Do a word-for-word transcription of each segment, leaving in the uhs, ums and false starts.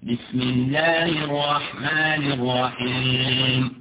بسم الله الرحمن الرحيم.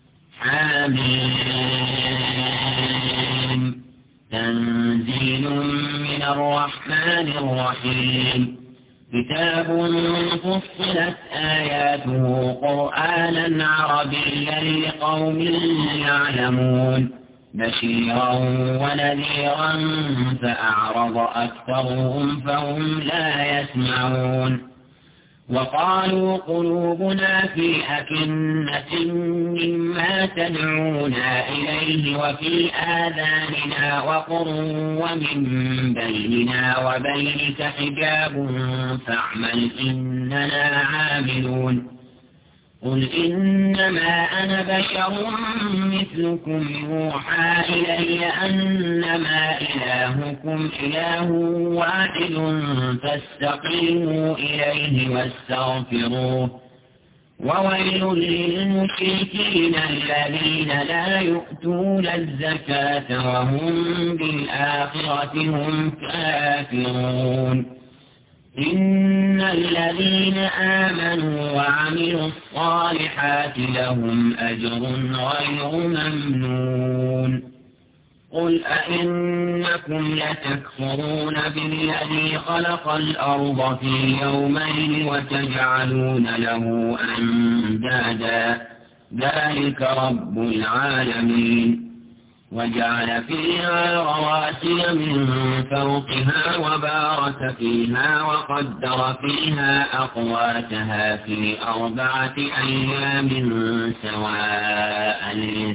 حميم. تنزيل من الرحمن الرحيم. كتاب فصلت آياته قرآنا عربيا لقوم يعلمون بشيرا ونذيرا فأعرض أكثرهم فهم لا يسمعون. وقالوا قلوبنا في أكنة مما تدعونا إليه وفي آذاننا وقر ومن بيننا وبينك حجاب فاعمل إننا عاملون. قل إنما أنا بشر مثلكم يوحى إلي أنما إلهكم إله واحد فاستقيموا إليه واستغفروه. وويل للمشركين الذين لا يؤتون الزكاة وهم بالآخرة هم كافرون. إن الذين آمنوا وعملوا الصالحات لهم أجر غير ممنون. قل أئنكم لتكفرون بالذي خلق الأرض في يومين وتجعلون له أندادا ذلك رب العالمين. وجعل فيها رواسي من فوقها وبارك فيها وقدر فيها أقواتها في أربعة أيام سواء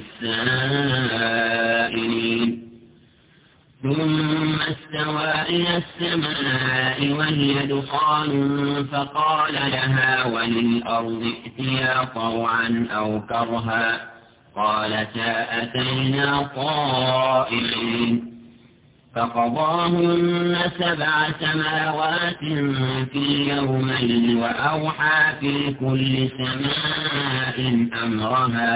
للسائلين. ثم استوى إلى السماء وهي دخان فقال لها وللأرض ائتيا طوعا أو كرها قالتا أتينا طائعين. فقضاهن سبع سماوات في يومين وأوحى في كل سماء أمرها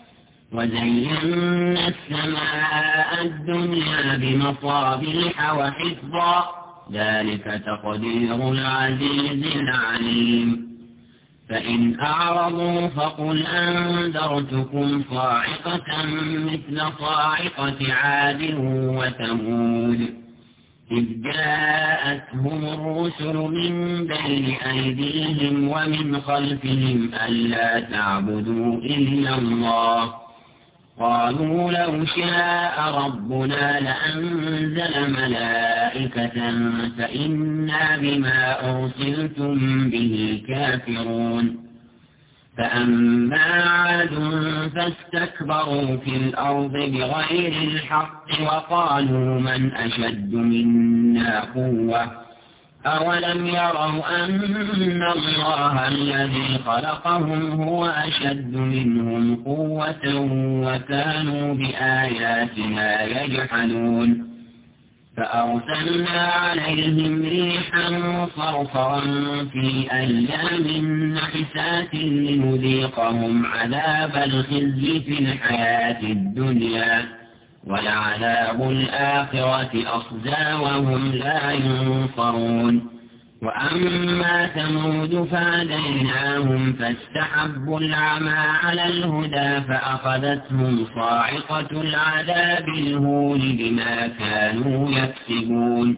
وزينا السماء الدنيا بمصابيح وحفظا ذلك تقدير العزيز العليم. فإن أعرضوا فقل أنذرتكم صاعقة مثل صاعقة عاد وثمود إذ جاءتهم الرسل من بين أيديهم ومن خلفهم ألا تعبدوا إلا الله قالوا لو شاء ربنا لأنزل ملائكة فإنا بما أرسلتم به كافرون. فأما عاد فاستكبروا في الأرض بغير الحق وقالوا من أشد منا قوة أولم يروا أن الله الذي خلقهم هو أشد منهم قوة وكانوا بآياتنا يجحدون. فأرسلنا عليهم ريحا صرصرا في أيام نحسات لنذيقهم عذاب الخزي في الحياة الدنيا ولعذاب الآخرة أخزى وهم لا ينصرون. وأما ثمود فهديناهم فاستحبوا العمى على الهدى فأخذتهم صاعقة العذاب الهون بما كانوا يكسبون.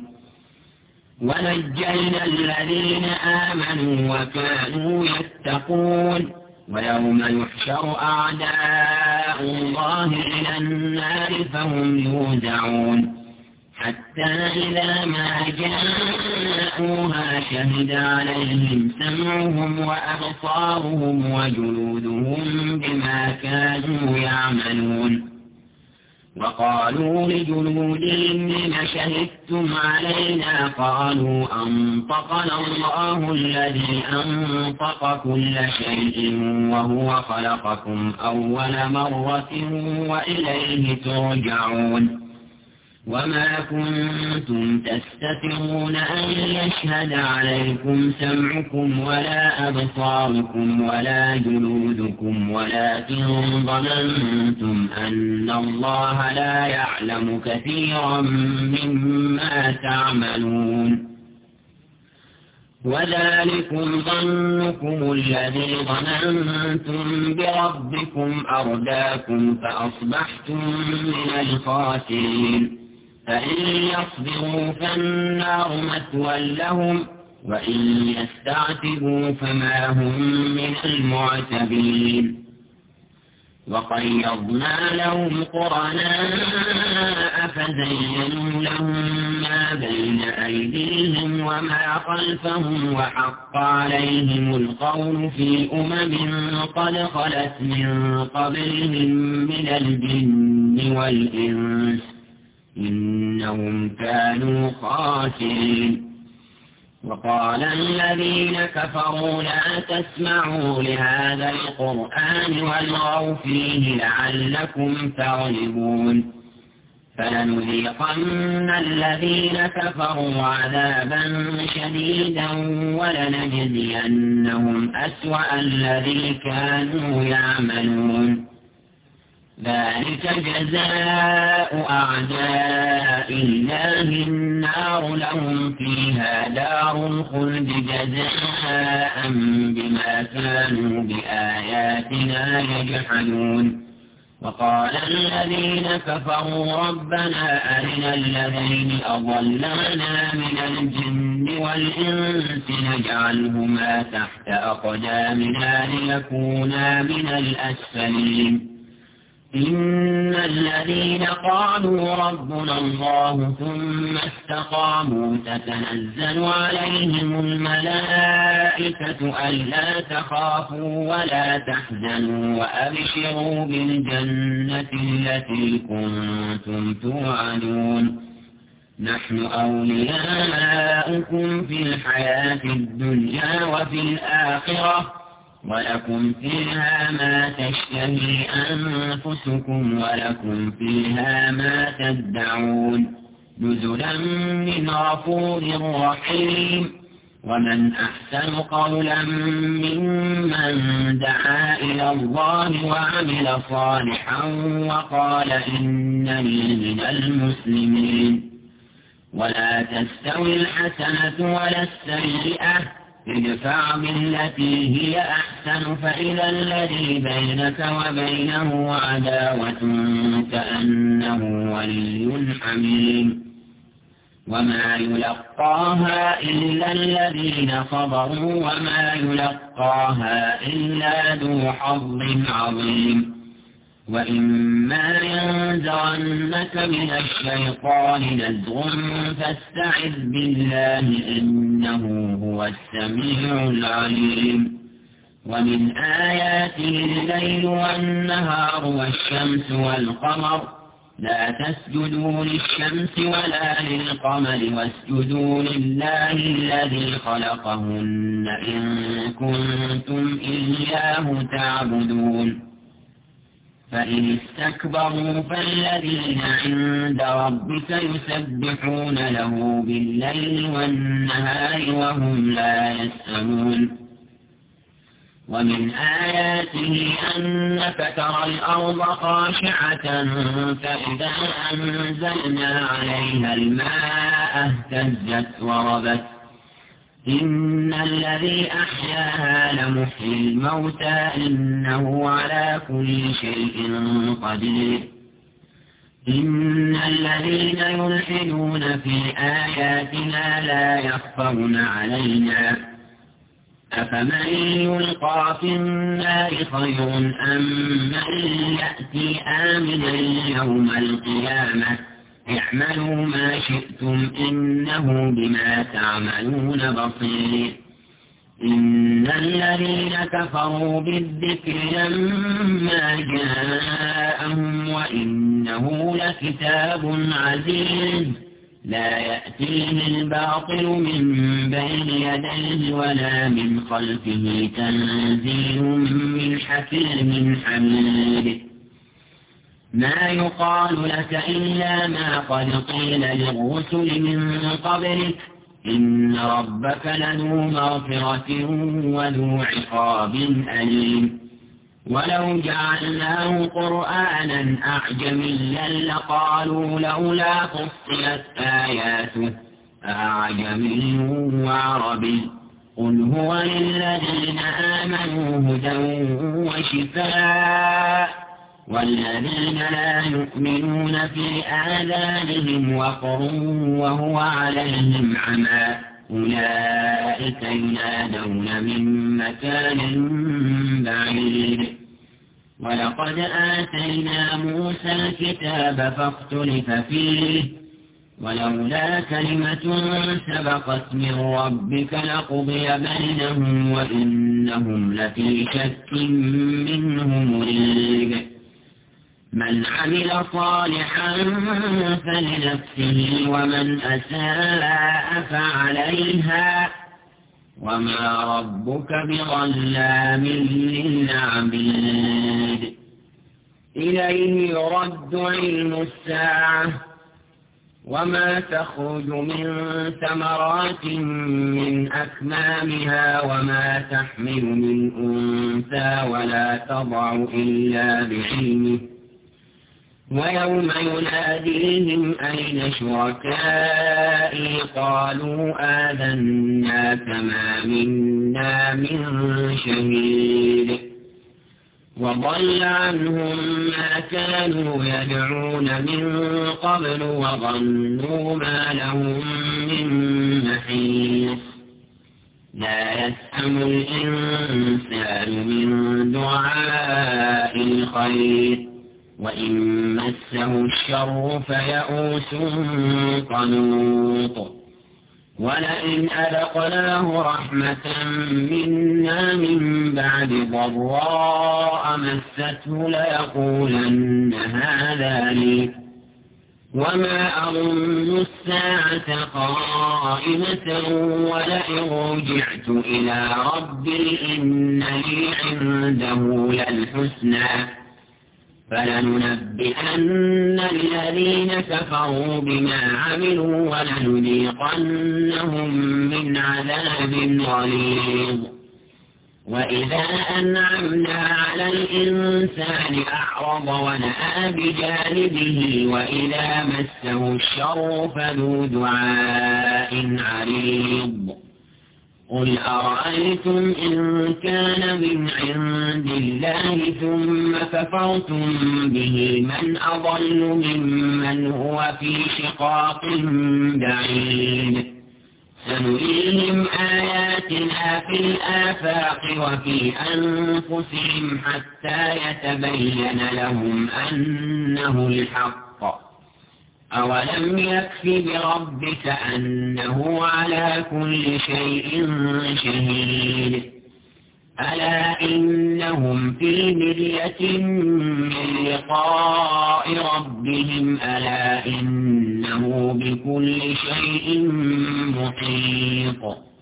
ونجينا الذين آمنوا وكانوا يتقون. ويوم يحشر أعداء الله إلى النار فهم يوزعون حتى إذا ما جاءوها شهد عليهم سمعهم وأبصارهم وجلودهم بما كانوا يعملون. وقالوا لجلودهم لم شهدتم علينا قالوا أنطقنا الله الذي أنطق كل شيء وهو خلقكم أول مرة وإليه ترجعون. وما كنتم تستترون أن يشهد عليكم سمعكم ولا أبصاركم ولا جلودكم ولكن ظننتم أن الله لا يعلم كثيرا مما تعملون. وذلكم ظنكم الذي ظننتم بربكم أرداكم فأصبحتم من الخاسرين فإن يصبروا فالنار مثوى لهم وإن يستعتبوا فما هم من المعتبين وقيضنا لهم قرناء فزينوا لهم ما بين أيديهم وما خلفهم وحق عليهم القول في أمم قد خلت من قبلهم من الجن والإنس إنهم كانوا خاسرين وقال الذين كفروا لا تسمعوا لهذا القرآن والغوا فيه لعلكم تغلبون فلنذيقن الذين كفروا عذابا شديدا ولنجزينهم أسوأ الذي كانوا يعملون ذلك جزاء أعداء الله النار لهم فيها دار الخلد جزاء بما كانوا بآياتنا يجحدون وقال الذين كفروا ربنا أرنا الذين أضلنا من الجن والإنس نجعلهما تحت أقدامنا ليكونا من الأسفلين إن الذين قالوا ربنا الله ثم استقاموا تتنزل عليهم الملائكة ألا تخافوا ولا تحزنوا وأبشروا بالجنة التي كنتم توعدون نحن أولياؤكم في الحياة الدنيا وفي الآخرة ولكم فيها ما تشتهي أنفسكم ولكم فيها ما تدعون نزلا من غفور رحيم ومن أحسن قولا ممن دعا إلى الله وعمل صالحا وقال إنني من المسلمين ولا تستوي الحسنة ولا السيئة ادفع بالتي هي أحسن فإذا الذي بينك وبينه عداوة كأنه ولي حميم وما يلقاها إلا الذين صبروا وما يلقاها إلا ذو حظ عظيم وإما ينزغنك من الشيطان نزغ فاستعذ بالله إنه هو السميع العليم ومن آياته الليل والنهار والشمس والقمر لا تسجدوا للشمس ولا للقمر واسجدوا لله الذي خلقهن إن كنتم إياه تعبدون فإن استكبروا فالذين عند ربك يسبحون له بالليل والنهار وهم لا يسأمون ومن آياته أنك ترى الأرض خاشعة فإذا أنزلنا عليها الماء اهتزت وربت إن الذي أحياها لمحيي الموتى إنه على كل شيء قدير إن الذين يلحدون في آياتنا لا يخفون علينا أفمن يلقى في النار خير أم من يأتي آمنا يوم القيامة اعملوا ما شئتم إنه بما تعملون بصير إن الذين كفروا بالذكر لما جاءهم وإنه لكتاب عزيز لا يأتيه الباطل من بين يديه ولا من خلفه تنزيل من حكيم حميد ما يقال لك إلا ما قد قيل للرسل من قبلك إن ربك لذو مغفرة وذو عقاب أليم ولو جعلناه قرآنا أعجميا لقالوا لولا فصلت آياته أعجمي وعربي قل هو للذين آمنوا هدى وشفاء والذين لا يؤمنون في آذانهم وقر وهو عليهم عمى أولئك ينادون من مكان بعيد ولقد آتينا موسى الكتاب فاختلف فيه ولولا كلمة سبقت من ربك لقضي بينهم وإنهم لفي شك منه مريب من عمل صالحا فلنفسه ومن أساء فعليها وما ربك بظلام للعبيد إليه يرد علم الساعة وما تخرج من ثمرات من أكمامها وما تحمل من أنثى ولا تضع إلا بعلمه ويوم يناديهم أين شركائي قالوا آذناك ما منا من شهيد وضل عنهم ما كانوا يدعون من قبل وظنوا ما لهم من محيص لا يسأم الإنسان من دعاء الخير وإن مسه الشر فيئوس قنوط ولئن أذقناه رحمة منا من بعد ضراء مسته ليقولن هذا لي وما أظن الساعة قائمة ولئن رجعت إلى ربي إن لي عنده للحسنى فلننبئن الذين كفروا بما عملوا ولنذيقنهم من عذاب غليظ وإذا أنعمنا على الإنسان أعرض ونأى بجانبه وإذا مسه الشر فذو دعاء عريض قل أرأيتم إن كان من عند الله ثم كفرتم به من أضل ممن هو في شقاق بعيد سنريهم آياتنا في الآفاق وفي أنفسهم حتى يتبين لهم أنه الحق أولم يكف بربك أنه على كل شيء شهيد ألا إنهم في مرية من لقاء ربهم ألا إنه بكل شيء محيط